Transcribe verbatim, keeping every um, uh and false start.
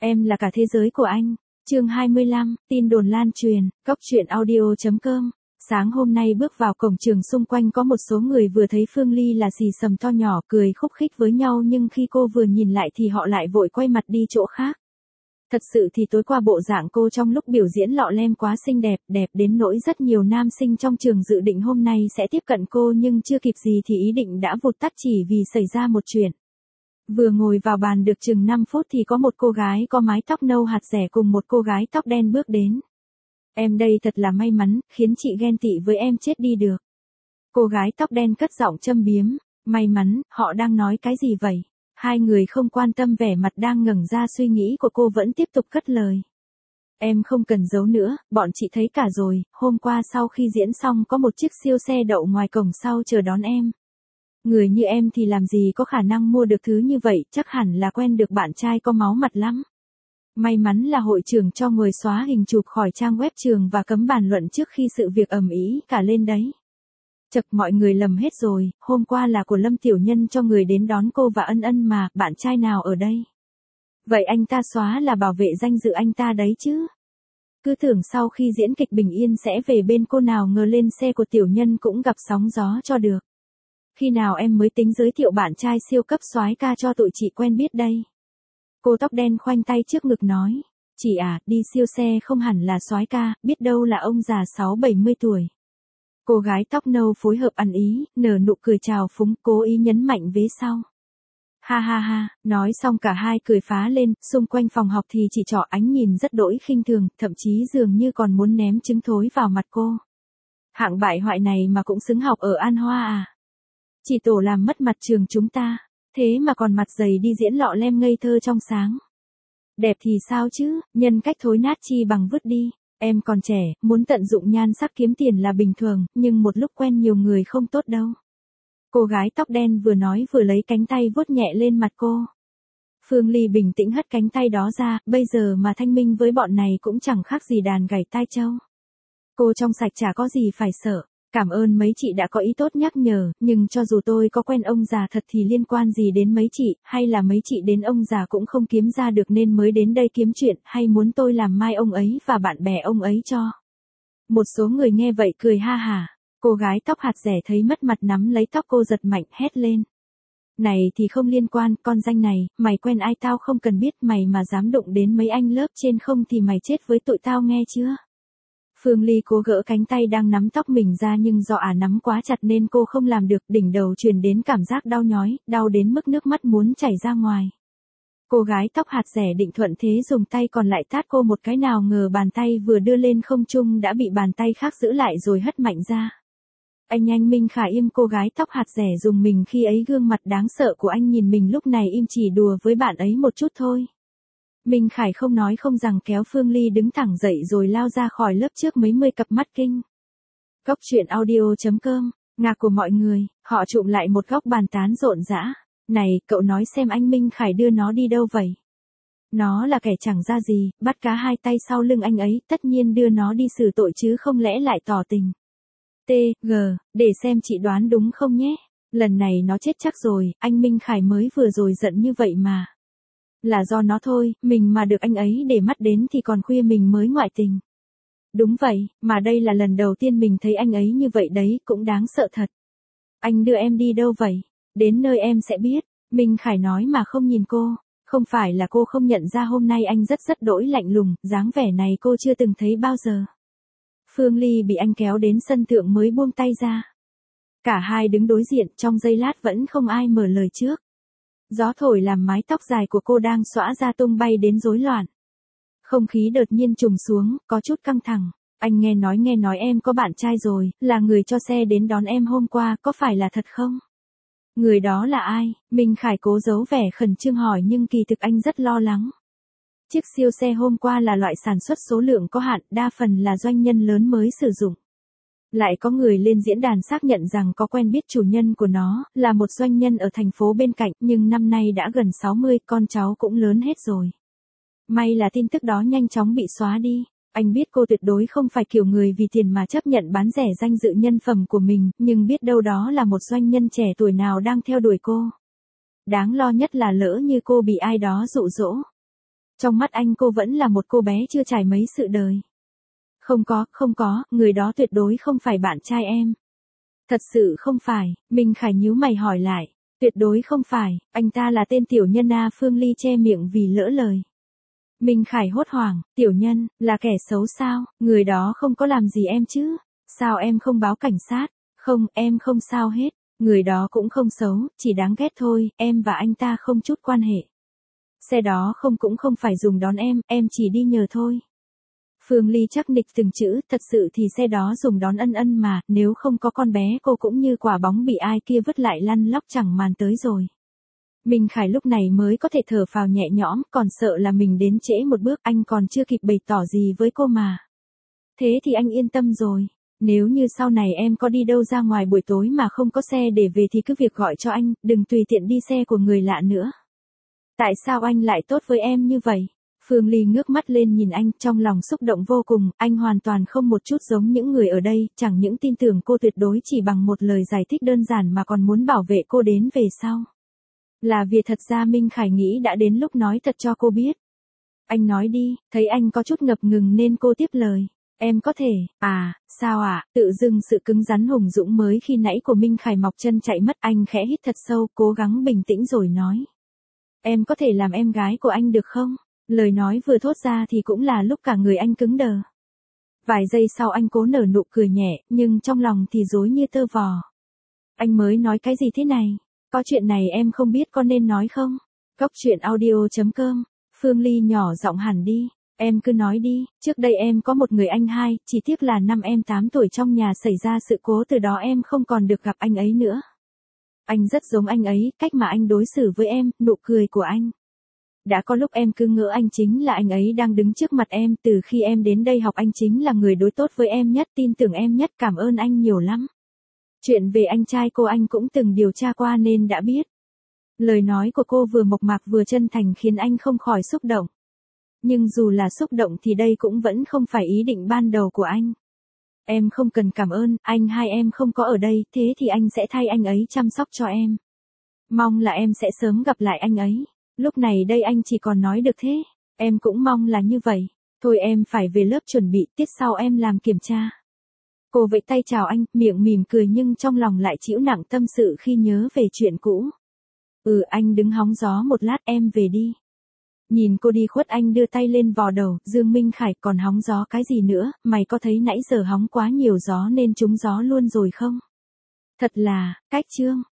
Em là cả thế giới của anh. Chương hai mươi lăm, tin đồn lan truyền, cóc truyện audio chấm com. Sáng hôm nay bước vào cổng trường, xung quanh có một số người vừa thấy Phương Ly là xì xầm to nhỏ cười khúc khích với nhau, nhưng khi cô vừa nhìn lại thì họ lại vội quay mặt đi chỗ khác. Thật sự thì tối qua bộ dạng cô trong lúc biểu diễn lọ lem quá xinh đẹp, đẹp đến nỗi rất nhiều nam sinh trong trường dự định hôm nay sẽ tiếp cận cô, nhưng chưa kịp gì thì ý định đã vụt tắt chỉ vì xảy ra một chuyện. Vừa ngồi vào bàn được chừng năm phút thì có một cô gái có mái tóc nâu hạt rẻ cùng một cô gái tóc đen bước đến. Em đây thật là may mắn, khiến chị ghen tị với em chết đi được. Cô gái tóc đen cất giọng châm biếm. May mắn, họ đang nói cái gì vậy? Hai người không quan tâm vẻ mặt đang ngẩng ra suy nghĩ của cô, vẫn tiếp tục cất lời. Em không cần giấu nữa, bọn chị thấy cả rồi, hôm qua sau khi diễn xong có một chiếc siêu xe đậu ngoài cổng sau chờ đón em. Người như em thì làm gì có khả năng mua được thứ như vậy, chắc hẳn là quen được bạn trai có máu mặt lắm. May mắn là hội trưởng cho người xóa hình chụp khỏi trang web trường và cấm bàn luận trước khi sự việc ầm ĩ cả lên đấy. Chật, mọi người lầm hết rồi, hôm qua là của Lâm Tiểu Nhân cho người đến đón cô và Ân Ân mà, bạn trai nào ở đây? Vậy anh ta xóa là bảo vệ danh dự anh ta đấy chứ. Cứ tưởng sau khi diễn kịch bình yên sẽ về bên cô, nào ngờ lên xe của Tiểu Nhân cũng gặp sóng gió cho được. Khi nào em mới tính giới thiệu bạn trai siêu cấp soái ca cho tụi chị quen biết đây? Cô tóc đen khoanh tay trước ngực nói. Chị à, đi siêu xe không hẳn là soái ca, biết đâu là ông già sáu bảy mươi tuổi. Cô gái tóc nâu phối hợp ăn ý, nở nụ cười chào phúng, cố ý nhấn mạnh vế sau. Ha ha ha, nói xong cả hai cười phá lên, xung quanh phòng học thì chỉ trỏ ánh nhìn rất đỗi khinh thường, thậm chí dường như còn muốn ném trứng thối vào mặt cô. Hạng bại hoại này mà cũng xứng học ở An Hoa à? Chỉ tổ làm mất mặt trường chúng ta, thế mà còn mặt dày đi diễn lọ lem ngây thơ trong sáng. Đẹp thì sao chứ, nhân cách thối nát chi bằng vứt đi. Em còn trẻ, muốn tận dụng nhan sắc kiếm tiền là bình thường, nhưng một lúc quen nhiều người không tốt đâu. Cô gái tóc đen vừa nói vừa lấy cánh tay vuốt nhẹ lên mặt cô. Phương Ly bình tĩnh hất cánh tay đó ra, bây giờ mà thanh minh với bọn này cũng chẳng khác gì đàn gảy tai trâu. Cô trong sạch chả có gì phải sợ. Cảm ơn mấy chị đã có ý tốt nhắc nhở, nhưng cho dù tôi có quen ông già thật thì liên quan gì đến mấy chị, hay là mấy chị đến ông già cũng không kiếm ra được nên mới đến đây kiếm chuyện, hay muốn tôi làm mai ông ấy và bạn bè ông ấy cho. Một số người nghe vậy cười ha hả, cô gái tóc hạt rẻ thấy mất mặt nắm lấy tóc cô giật mạnh hét lên. Này thì không liên quan, con danh này, mày quen ai tao không cần biết, mày mà dám đụng đến mấy anh lớp trên không thì mày chết với tụi tao nghe chưa? Phương Ly cố gỡ cánh tay đang nắm tóc mình ra, nhưng do ả nắm quá chặt nên cô không làm được, đỉnh đầu truyền đến cảm giác đau nhói, đau đến mức nước mắt muốn chảy ra ngoài. Cô gái tóc hạt rẻ định thuận thế dùng tay còn lại tát cô một cái, nào ngờ bàn tay vừa đưa lên không trung đã bị bàn tay khác giữ lại rồi hất mạnh ra. Anh anh Minh Khải im, cô gái tóc hạt rẻ dùng mình khi ấy gương mặt đáng sợ của anh nhìn mình lúc này im, chỉ đùa với bạn ấy một chút thôi. Minh Khải không nói không rằng kéo Phương Ly đứng thẳng dậy rồi lao ra khỏi lớp trước mấy mươi cặp mắt kinh. Cóc truyện audio chấm com, ngạc của mọi người, họ chụm lại một góc bàn tán rộn rã. Này, cậu nói xem anh Minh Khải đưa nó đi đâu vậy? Nó là kẻ chẳng ra gì, bắt cá hai tay sau lưng anh ấy, tất nhiên đưa nó đi xử tội chứ không lẽ lại tỏ tình. T, G, để xem chị đoán đúng không nhé. Lần này nó chết chắc rồi, anh Minh Khải mới vừa rồi giận như vậy mà. Là do nó thôi, mình mà được anh ấy để mắt đến thì còn khuya mình mới ngoại tình. Đúng vậy, mà đây là lần đầu tiên mình thấy anh ấy như vậy đấy, cũng đáng sợ thật. Anh đưa em đi đâu vậy? Đến nơi em sẽ biết. Minh Khải nói mà không nhìn cô. Không phải là cô không nhận ra hôm nay anh rất rất đỗi lạnh lùng, dáng vẻ này cô chưa từng thấy bao giờ. Phương Ly bị anh kéo đến sân thượng mới buông tay ra. Cả hai đứng đối diện, trong giây lát vẫn không ai mở lời trước. Gió thổi làm mái tóc dài của cô đang xõa ra tung bay đến rối loạn. Không khí đột nhiên trùng xuống, có chút căng thẳng. Anh nghe nói nghe nói em có bạn trai rồi, là người cho xe đến đón em hôm qua, có phải là thật không? Người đó là ai? Minh Khải cố giấu vẻ khẩn trương hỏi, nhưng kỳ thực anh rất lo lắng. Chiếc siêu xe hôm qua là loại sản xuất số lượng có hạn, đa phần là doanh nhân lớn mới sử dụng. Lại có người lên diễn đàn xác nhận rằng có quen biết chủ nhân của nó, là một doanh nhân ở thành phố bên cạnh, nhưng năm nay đã gần sáu mươi, con cháu cũng lớn hết rồi. May là tin tức đó nhanh chóng bị xóa đi. Anh biết cô tuyệt đối không phải kiểu người vì tiền mà chấp nhận bán rẻ danh dự nhân phẩm của mình, nhưng biết đâu đó là một doanh nhân trẻ tuổi nào đang theo đuổi cô. Đáng lo nhất là lỡ như cô bị ai đó dụ dỗ. Trong mắt anh cô vẫn là một cô bé chưa trải mấy sự đời. Không có, không có, người đó tuyệt đối không phải bạn trai em. Thật sự không phải, Minh Khải nhíu mày hỏi lại. Tuyệt đối không phải, anh ta là tên tiểu nhân A. Phương Ly che miệng vì lỡ lời. Minh Khải hốt hoảng, tiểu nhân, là kẻ xấu sao, người đó không có làm gì em chứ, sao em không báo cảnh sát, không, em không sao hết, người đó cũng không xấu, chỉ đáng ghét thôi, em và anh ta không chút quan hệ. Xe đó không cũng không phải dùng đón em, em chỉ đi nhờ thôi. Phương Ly chắc nịch từng chữ, thật sự thì xe đó dùng đón Ân Ân mà, nếu không có con bé cô cũng như quả bóng bị ai kia vứt lại lăn lóc chẳng màn tới rồi. Minh Khải lúc này mới có thể thở phào nhẹ nhõm, còn sợ là mình đến trễ một bước, anh còn chưa kịp bày tỏ gì với cô mà. Thế thì anh yên tâm rồi, nếu như sau này em có đi đâu ra ngoài buổi tối mà không có xe để về thì cứ việc gọi cho anh, đừng tùy tiện đi xe của người lạ nữa. Tại sao anh lại tốt với em như vậy? Phương Ly ngước mắt lên nhìn anh, trong lòng xúc động vô cùng, anh hoàn toàn không một chút giống những người ở đây, chẳng những tin tưởng cô tuyệt đối chỉ bằng một lời giải thích đơn giản mà còn muốn bảo vệ cô đến về sau. Là vì thật ra Minh Khải nghĩ đã đến lúc nói thật cho cô biết. Anh nói đi, thấy anh có chút ngập ngừng nên cô tiếp lời. Em có thể, à, sao ạ, à? Tự dưng sự cứng rắn hùng dũng mới khi nãy của Minh Khải mọc chân chạy mất, anh khẽ hít thật sâu, cố gắng bình tĩnh rồi nói. Em có thể làm em gái của anh được không? Lời nói vừa thốt ra thì cũng là lúc cả người anh cứng đờ. Vài giây sau anh cố nở nụ cười nhẹ, nhưng trong lòng thì rối như tơ vò. Anh mới nói cái gì thế này? Có chuyện này em không biết có nên nói không? Cóc truyện audio chấm com, Phương Ly nhỏ giọng hẳn đi. Em cứ nói đi, trước đây em có một người anh hai, chỉ tiếc là năm em tám tuổi trong nhà xảy ra sự cố, từ đó em không còn được gặp anh ấy nữa. Anh rất giống anh ấy, cách mà anh đối xử với em, nụ cười của anh. Đã có lúc em cứ ngỡ anh chính là anh ấy đang đứng trước mặt em, từ khi em đến đây học anh chính là người đối tốt với em nhất, tin tưởng em nhất, cảm ơn anh nhiều lắm. Chuyện về anh trai cô anh cũng từng điều tra qua nên đã biết. Lời nói của cô vừa mộc mạc vừa chân thành khiến anh không khỏi xúc động. Nhưng dù là xúc động thì đây cũng vẫn không phải ý định ban đầu của anh. Em không cần cảm ơn, anh hai em không có ở đây, thế thì anh sẽ thay anh ấy chăm sóc cho em. Mong là em sẽ sớm gặp lại anh ấy. Lúc này đây anh chỉ còn nói được thế. Em cũng mong là như vậy. Thôi em phải về lớp chuẩn bị, tiết sau em làm kiểm tra. Cô vẫy tay chào anh, miệng mỉm cười nhưng trong lòng lại chịu nặng tâm sự khi nhớ về chuyện cũ. Ừ, anh đứng hóng gió một lát, em về đi. Nhìn cô đi khuất anh đưa tay lên vò đầu, Dương Minh Khải, còn hóng gió cái gì nữa, mày có thấy nãy giờ hóng quá nhiều gió nên trúng gió luôn rồi không? Thật là, cách chương.